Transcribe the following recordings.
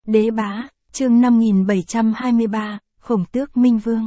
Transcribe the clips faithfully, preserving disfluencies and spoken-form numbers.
Đế bá, chương năm nghìn bảy trăm hai mươi ba, Khổng Tước Minh Vương.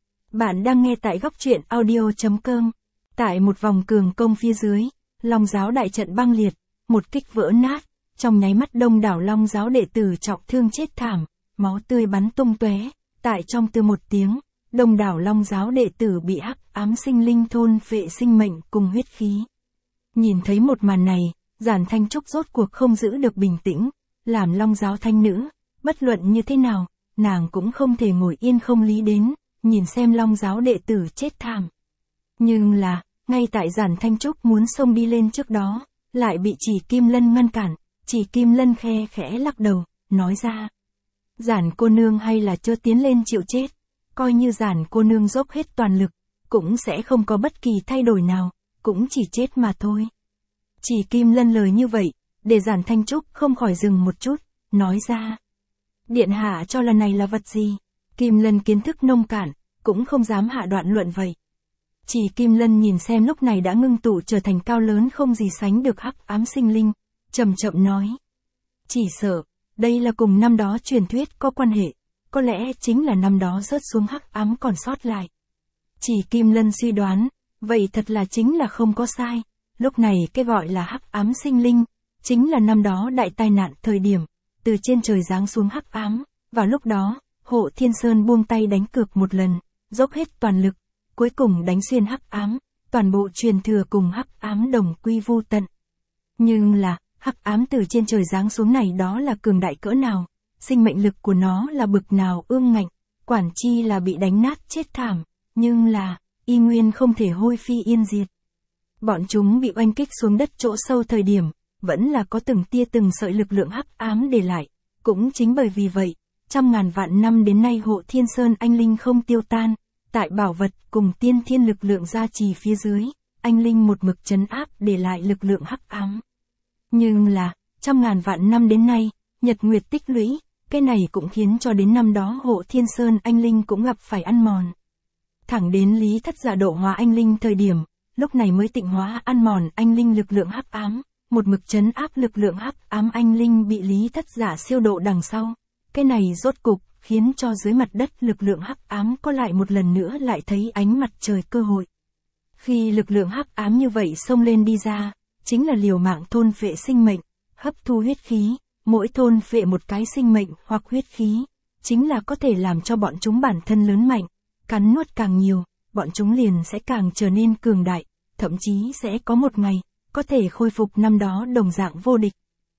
Bạn đang nghe tại góc truyện audio chấm com. Tại một vòng cường công phía dưới, Long giáo đại trận băng liệt, một kích vỡ nát, trong nháy mắt đông đảo Long giáo đệ tử trọng thương chết thảm, máu tươi bắn tung tóe. Tại trong từ một tiếng, đông đảo Long giáo đệ tử bị hắc ám sinh linh thôn phệ sinh mệnh cùng huyết khí. Nhìn thấy một màn này, Giản Thanh Trúc rốt cuộc không giữ được bình tĩnh, làm Long giáo thanh nữ, bất luận như thế nào, nàng cũng không thể ngồi yên không lý đến, nhìn xem Long giáo đệ tử chết thảm. Nhưng là, ngay tại Giản Thanh Trúc muốn xông đi lên trước đó, lại bị Chỉ Kim Lân ngăn cản. Chỉ Kim Lân khe khẽ lắc đầu, nói ra: Giản cô nương hay là chưa tiến lên chịu chết, coi như Giản cô nương dốc hết toàn lực, cũng sẽ không có bất kỳ thay đổi nào, cũng chỉ chết mà thôi. Chỉ Kim Lân lời như vậy, để Giản Thanh Trúc không khỏi dừng một chút, nói ra: Điện hạ cho lần này là vật gì? Kim Lân kiến thức nông cạn, cũng không dám hạ đoạn luận vậy. Chỉ Kim Lân nhìn xem lúc này đã ngưng tụ trở thành cao lớn không gì sánh được hắc ám sinh linh, chậm chậm nói: Chỉ sợ, đây là cùng năm đó truyền thuyết có quan hệ, có lẽ chính là năm đó rớt xuống hắc ám còn sót lại. Chỉ Kim Lân suy đoán, vậy thật là chính là không có sai, lúc này cái gọi là hắc ám sinh linh, chính là năm đó đại tai nạn thời điểm, từ trên trời giáng xuống hắc ám, vào lúc đó, Hộ Thiên Sơn buông tay đánh cược một lần, dốc hết toàn lực, cuối cùng đánh xuyên hắc ám, toàn bộ truyền thừa cùng hắc ám đồng quy vu tận. Nhưng là, hắc ám từ trên trời giáng xuống này đó là cường đại cỡ nào, sinh mệnh lực của nó là bực nào ương ngạnh, quản chi là bị đánh nát chết thảm, nhưng là, y nguyên không thể hôi phi yên diệt. Bọn chúng bị oanh kích xuống đất chỗ sâu thời điểm, vẫn là có từng tia từng sợi lực lượng hắc ám để lại, cũng chính bởi vì vậy, trăm ngàn vạn năm đến nay Hộ Thiên Sơn anh linh không tiêu tan, tại bảo vật cùng tiên thiên lực lượng gia trì phía dưới, anh linh một mực trấn áp để lại lực lượng hắc ám. Nhưng là, trăm ngàn vạn năm đến nay, nhật nguyệt tích lũy, cái này cũng khiến cho đến năm đó Hộ Thiên Sơn anh linh cũng gặp phải ăn mòn. Thẳng đến Lý Thất Giả độ hóa anh linh thời điểm, lúc này mới tịnh hóa ăn mòn anh linh lực lượng hắc ám, một mực trấn áp lực lượng hắc ám anh linh bị Lý Thất Giả siêu độ đằng sau. Cái này rốt cục khiến cho dưới mặt đất lực lượng hắc ám có lại một lần nữa lại thấy ánh mặt trời cơ hội. Khi lực lượng hắc ám như vậy xông lên đi ra, chính là liều mạng thôn phệ sinh mệnh, hấp thu huyết khí, mỗi thôn phệ một cái sinh mệnh hoặc huyết khí, chính là có thể làm cho bọn chúng bản thân lớn mạnh, cắn nuốt càng nhiều, bọn chúng liền sẽ càng trở nên cường đại, thậm chí sẽ có một ngày, có thể khôi phục năm đó đồng dạng vô địch.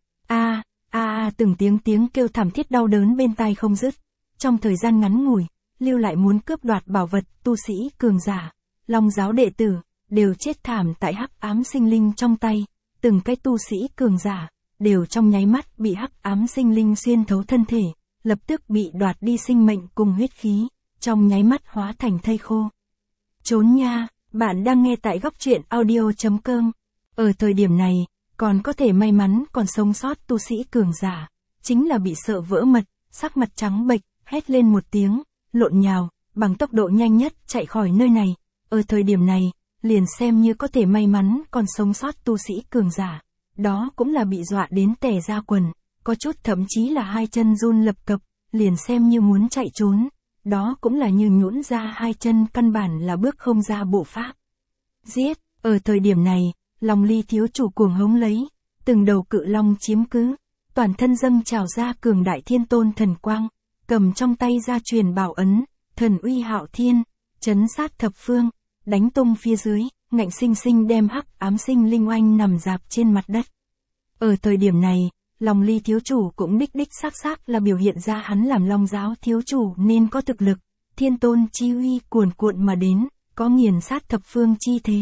A, a a từng tiếng tiếng kêu thảm thiết đau đớn bên tai không dứt, trong thời gian ngắn ngủi, lưu lại muốn cướp đoạt bảo vật, tu sĩ cường giả, Long giáo đệ tử, đều chết thảm tại hắc ám sinh linh trong tay, từng cái tu sĩ cường giả, đều trong nháy mắt bị hắc ám sinh linh xuyên thấu thân thể, lập tức bị đoạt đi sinh mệnh cùng huyết khí, trong nháy mắt hóa thành thây khô. Trốn nha, bạn đang nghe tại góc truyện audio chấm com. Ở thời điểm này, còn có thể may mắn còn sống sót tu sĩ cường giả, chính là bị sợ vỡ mật, sắc mặt trắng bệch, hét lên một tiếng, lộn nhào, bằng tốc độ nhanh nhất chạy khỏi nơi này. Ở thời điểm này, liền xem như có thể may mắn còn sống sót tu sĩ cường giả, đó cũng là bị dọa đến tè ra quần, có chút thậm chí là hai chân run lập cập, liền xem như muốn chạy trốn, đó cũng là như nhũn ra hai chân, căn bản là bước không ra bộ pháp. Giết, ở thời điểm này, Long Ly thiếu chủ cuồng hống lấy, từng đầu cự long chiếm cứ, toàn thân dâng trào ra cường đại thiên tôn thần quang, cầm trong tay gia truyền bảo ấn, thần uy hạo thiên, chấn sát thập phương, đánh tung phía dưới, ngạnh sinh sinh đem hắc ám sinh linh oanh nằm dạp trên mặt đất. Ở thời điểm này, Long Ly thiếu chủ cũng đích đích xác xác là biểu hiện ra hắn làm Long giáo thiếu chủ nên có thực lực, thiên tôn chi uy cuồn cuộn mà đến, có nghiền sát thập phương chi thế.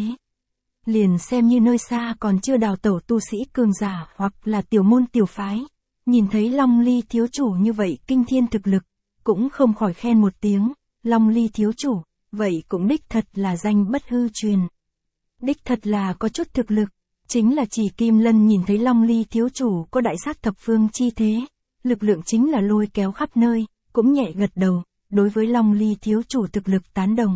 Liền xem như nơi xa còn chưa đào tẩu tu sĩ cường giả hoặc là tiểu môn tiểu phái, nhìn thấy Long Ly thiếu chủ như vậy kinh thiên thực lực, cũng không khỏi khen một tiếng, Long Ly thiếu chủ, vậy cũng đích thật là danh bất hư truyền. Đích thật là có chút thực lực, chính là Chỉ Kim Lân nhìn thấy Long Ly thiếu chủ có đại sát thập phương chi thế, lực lượng chính là lôi kéo khắp nơi, cũng nhẹ gật đầu, đối với Long Ly thiếu chủ thực lực tán đồng.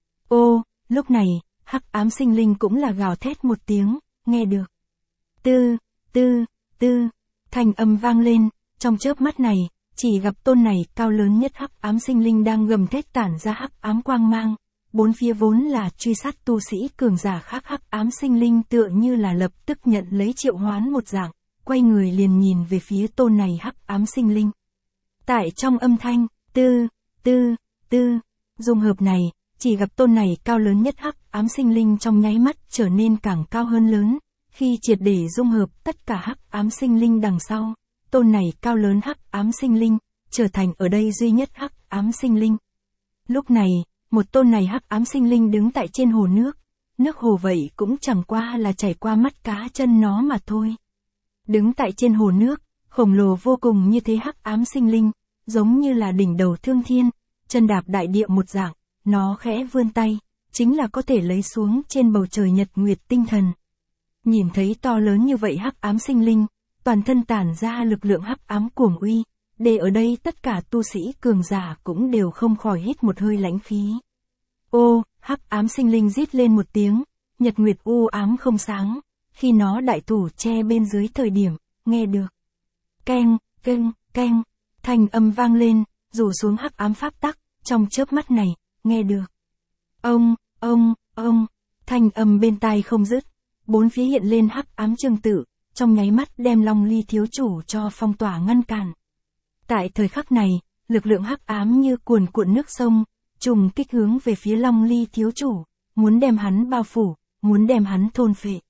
Ô, lúc này, hắc ám sinh linh cũng là gào thét một tiếng, nghe được. Tư, tư, tư, thanh âm vang lên, trong chớp mắt này, chỉ gặp tôn này cao lớn nhất hắc ám sinh linh đang gầm thét tản ra hắc ám quang mang, bốn phía vốn là truy sát tu sĩ cường giả khác hắc ám sinh linh tựa như là lập tức nhận lấy triệu hoán một dạng, quay người liền nhìn về phía tôn này hắc ám sinh linh. Tại trong âm thanh, tư, tư, tư, dung hợp này, chỉ gặp tôn này cao lớn nhất hắc ám sinh linh trong nháy mắt trở nên càng cao hơn lớn, khi triệt để dung hợp tất cả hắc ám sinh linh đằng sau, tôn này cao lớn hắc ám sinh linh, trở thành ở đây duy nhất hắc ám sinh linh. Lúc này, một tôn này hắc ám sinh linh đứng tại trên hồ nước, nước hồ vậy cũng chẳng qua là chảy qua mắt cá chân nó mà thôi. Đứng tại trên hồ nước, khổng lồ vô cùng như thế hắc ám sinh linh, giống như là đỉnh đầu thương thiên, chân đạp đại địa một dạng, nó khẽ vươn tay, chính là có thể lấy xuống trên bầu trời nhật nguyệt tinh thần. Nhìn thấy to lớn như vậy hắc ám sinh linh, toàn thân tản ra lực lượng hắc ám cuồng uy, để ở đây tất cả tu sĩ cường giả cũng đều không khỏi hít một hơi lãnh khí. Ô, hắc ám sinh linh rít lên một tiếng, nhật nguyệt u ám không sáng, khi nó đại thủ che bên dưới thời điểm, nghe được. Keng, keng, keng, thanh âm vang lên, rủ xuống hắc ám pháp tắc, trong chớp mắt này, nghe được. Ông, ông, ông, thanh âm bên tai không dứt, bốn phía hiện lên hắc ám trương tự, trong nháy mắt đem Long Ly thiếu chủ cho phong tỏa ngăn cản. Tại thời khắc này, lực lượng hắc ám như cuồn cuộn nước sông, trùng kích hướng về phía Long Ly thiếu chủ, muốn đem hắn bao phủ, muốn đem hắn thôn phệ.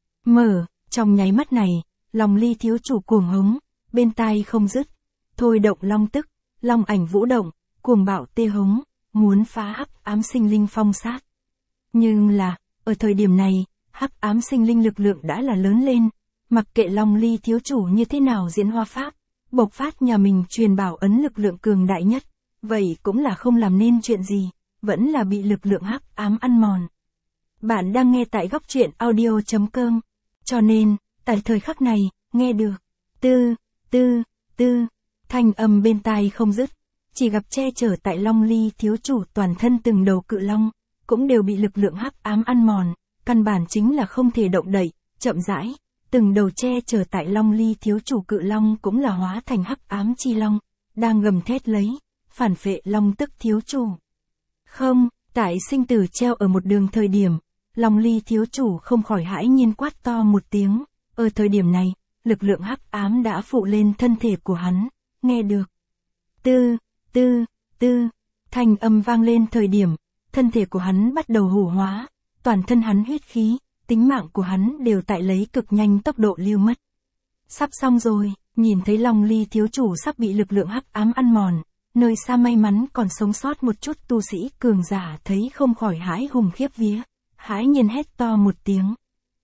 Mở, trong nháy mắt này, Long Ly thiếu chủ cuồng hống, bên tai không dứt, thôi động long tức, long ảnh vũ động, cuồng bạo tê hống, muốn phá hắc ám sinh linh phong sát. Nhưng là, ở thời điểm này, hắc ám sinh linh lực lượng đã là lớn lên, mặc kệ Long Ly thiếu chủ như thế nào diễn hóa pháp, bộc phát nhà mình truyền bảo ấn lực lượng cường đại nhất, vậy cũng là không làm nên chuyện gì, vẫn là bị lực lượng hắc ám ăn mòn. Bạn đang nghe tại góc truyện audio chấm com, cho nên, tại thời khắc này, nghe được, tư, tư, tư, thanh âm bên tai không dứt, chỉ gặp che chở tại Long Ly thiếu chủ toàn thân từng đầu cự long, cũng đều bị lực lượng hắc ám ăn mòn, căn bản chính là không thể động đậy, chậm rãi, từng đầu che chở tại Long Ly thiếu chủ cự long cũng là hóa thành hắc ám chi long, đang gầm thét lấy, phản phệ long tức thiếu chủ. Không, tại sinh tử treo ở một đường thời điểm, Long Ly thiếu chủ không khỏi hãi nhiên quát to một tiếng, ở thời điểm này, lực lượng hắc ám đã phụ lên thân thể của hắn, nghe được. Tư, tư, tư, thanh âm vang lên thời điểm, thân thể của hắn bắt đầu hủ hóa, toàn thân hắn huyết khí, tính mạng của hắn đều tại lấy cực nhanh tốc độ lưu mất. Sắp xong rồi, nhìn thấy Long Ly thiếu chủ sắp bị lực lượng hắc ám ăn mòn, nơi xa may mắn còn sống sót một chút tu sĩ cường giả thấy không khỏi hãi hùng khiếp vía, hãi nhiên hét to một tiếng.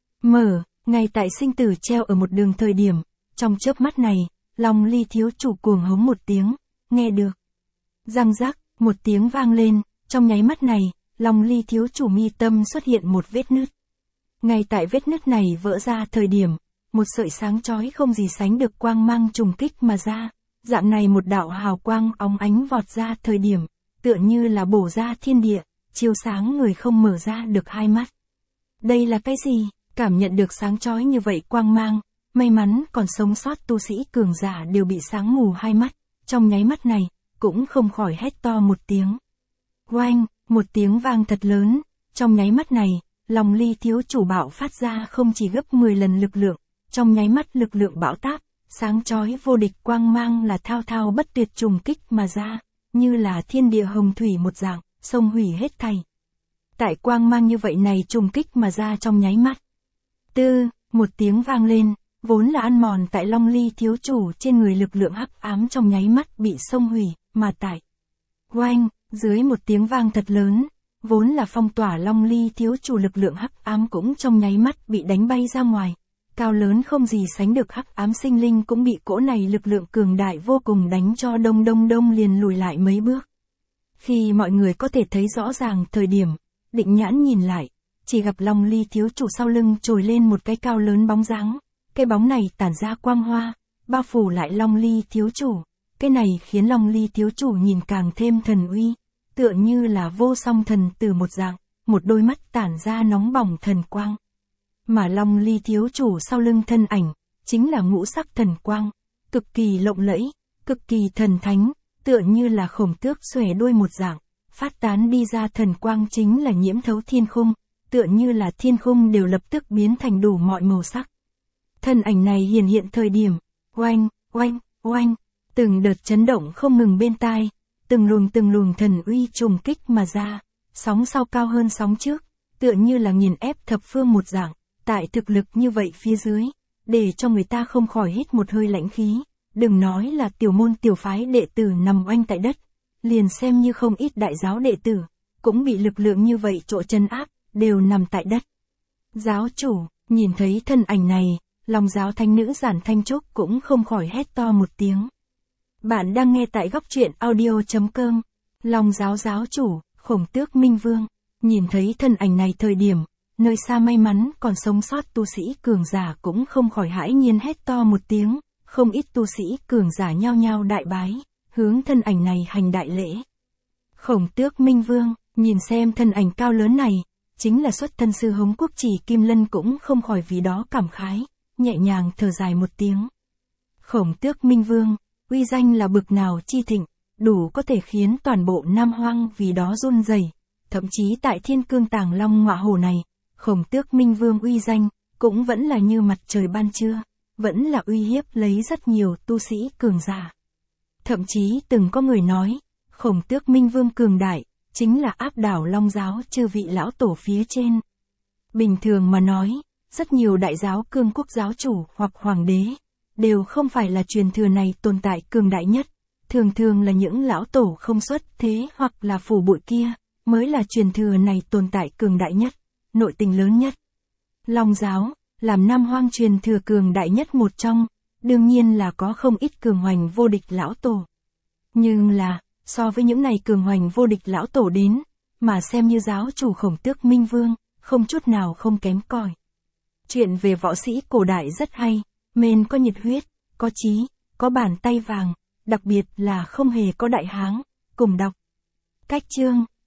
Mở, ngay tại sinh tử treo ở một đường thời điểm, trong chớp mắt này, Long Ly thiếu chủ cuồng hống một tiếng, nghe được. Răng rắc, một tiếng vang lên, trong nháy mắt này, Long Ly thiếu chủ mi tâm xuất hiện một vết nứt. Ngay tại vết nứt này vỡ ra thời điểm, một sợi sáng chói không gì sánh được quang mang trùng kích mà ra, dạng này một đạo hào quang óng ánh vọt ra thời điểm, tựa như là bổ ra thiên địa, chiếu sáng người không mở ra được hai mắt. Đây là cái gì? Cảm nhận được sáng chói như vậy quang mang, may mắn còn sống sót tu sĩ cường giả đều bị sáng mù hai mắt, trong nháy mắt này, cũng không khỏi hét to một tiếng. Oanh, một tiếng vang thật lớn, trong nháy mắt này, Long Ly thiếu chủ bạo phát ra không chỉ gấp mười lần lực lượng, trong nháy mắt lực lượng bão táp, sáng chói vô địch quang mang là thao thao bất tuyệt trùng kích mà ra, như là thiên địa hồng thủy một dạng, sông hủy hết thảy. Tại quang mang như vậy này trùng kích mà ra trong nháy mắt. Tư, một tiếng vang lên, vốn là ăn mòn tại Long Ly thiếu chủ trên người lực lượng hắc ám trong nháy mắt bị sông hủy, mà tại. Oanh, dưới một tiếng vang thật lớn, vốn là phong tỏa Long Ly thiếu chủ lực lượng hắc ám cũng trong nháy mắt bị đánh bay ra ngoài. Cao lớn không gì sánh được hắc ám sinh linh cũng bị cỗ này lực lượng cường đại vô cùng đánh cho đông đông đông liền lùi lại mấy bước. Khi mọi người có thể thấy rõ ràng thời điểm, định nhãn nhìn lại, chỉ gặp Long Ly thiếu chủ sau lưng trồi lên một cái cao lớn bóng dáng, cái bóng này tản ra quang hoa, bao phủ lại Long Ly thiếu chủ, cái này khiến Long Ly thiếu chủ nhìn càng thêm thần uy, tựa như là vô song thần từ một dạng, một đôi mắt tản ra nóng bỏng thần quang. Mà Long Ly thiếu chủ sau lưng thân ảnh, chính là ngũ sắc thần quang, cực kỳ lộng lẫy, cực kỳ thần thánh, tựa như là Khổng Tước xòe đuôi một dạng, phát tán đi ra thần quang chính là nhiễm thấu thiên khung, tựa như là thiên khung đều lập tức biến thành đủ mọi màu sắc. Thân ảnh này hiển hiện thời điểm, oanh, oanh, oanh, từng đợt chấn động không ngừng bên tai, từng luồng từng luồng thần uy trùng kích mà ra, sóng sau cao hơn sóng trước, tựa như là nghiền ép thập phương một dạng, tại thực lực như vậy phía dưới, để cho người ta không khỏi hít một hơi lãnh khí, đừng nói là tiểu môn tiểu phái đệ tử nằm oanh tại đất, liền xem như không ít đại giáo đệ tử, cũng bị lực lượng như vậy trộ chân áp, đều nằm tại đất. Giáo chủ, nhìn thấy thân ảnh này, Long giáo thánh nữ Giản Thanh Trúc cũng không khỏi hét to một tiếng. Bạn đang nghe tại góc truyện audio chấm com. Long giáo giáo chủ, Khổng Tước Minh Vương, nhìn thấy thân ảnh này thời điểm, nơi xa may mắn còn sống sót tu sĩ cường giả cũng không khỏi hãi nhiên hét to một tiếng, không ít tu sĩ cường giả nhao nhao đại bái, hướng thân ảnh này hành đại lễ. Khổng Tước Minh Vương, nhìn xem thân ảnh cao lớn này, chính là xuất thân sư Hống Quốc Chỉ Kim Lân cũng không khỏi vì đó cảm khái, nhẹ nhàng thở dài một tiếng. Khổng Tước Minh Vương, uy danh là bực nào chi thịnh, đủ có thể khiến toàn bộ Nam Hoang vì đó run rẩy, thậm chí tại Thiên Cương Tàng Long Ngọa Hổ này, Khổng Tước Minh Vương uy danh cũng vẫn là như mặt trời ban trưa, vẫn là uy hiếp lấy rất nhiều tu sĩ cường giả. Thậm chí từng có người nói, Khổng Tước Minh Vương cường đại, chính là áp đảo Long giáo chư vị lão tổ phía trên. Bình thường mà nói, rất nhiều đại giáo cương quốc giáo chủ hoặc hoàng đế, đều không phải là truyền thừa này tồn tại cường đại nhất, thường thường là những lão tổ không xuất thế hoặc là phủ bụi kia, mới là truyền thừa này tồn tại cường đại nhất, nội tình lớn nhất. Long giáo, làm Nam Hoang truyền thừa cường đại nhất một trong, đương nhiên là có không ít cường hoành vô địch lão tổ. Nhưng là, so với những này cường hoành vô địch lão tổ đến, mà xem như giáo chủ Khổng Tước Minh Vương, không chút nào không kém cỏi. Chuyện về võ sĩ cổ đại rất hay, men có nhiệt huyết, có chí, có bàn tay vàng, đặc biệt là không hề có đại háng, cùng đọc. Cách chương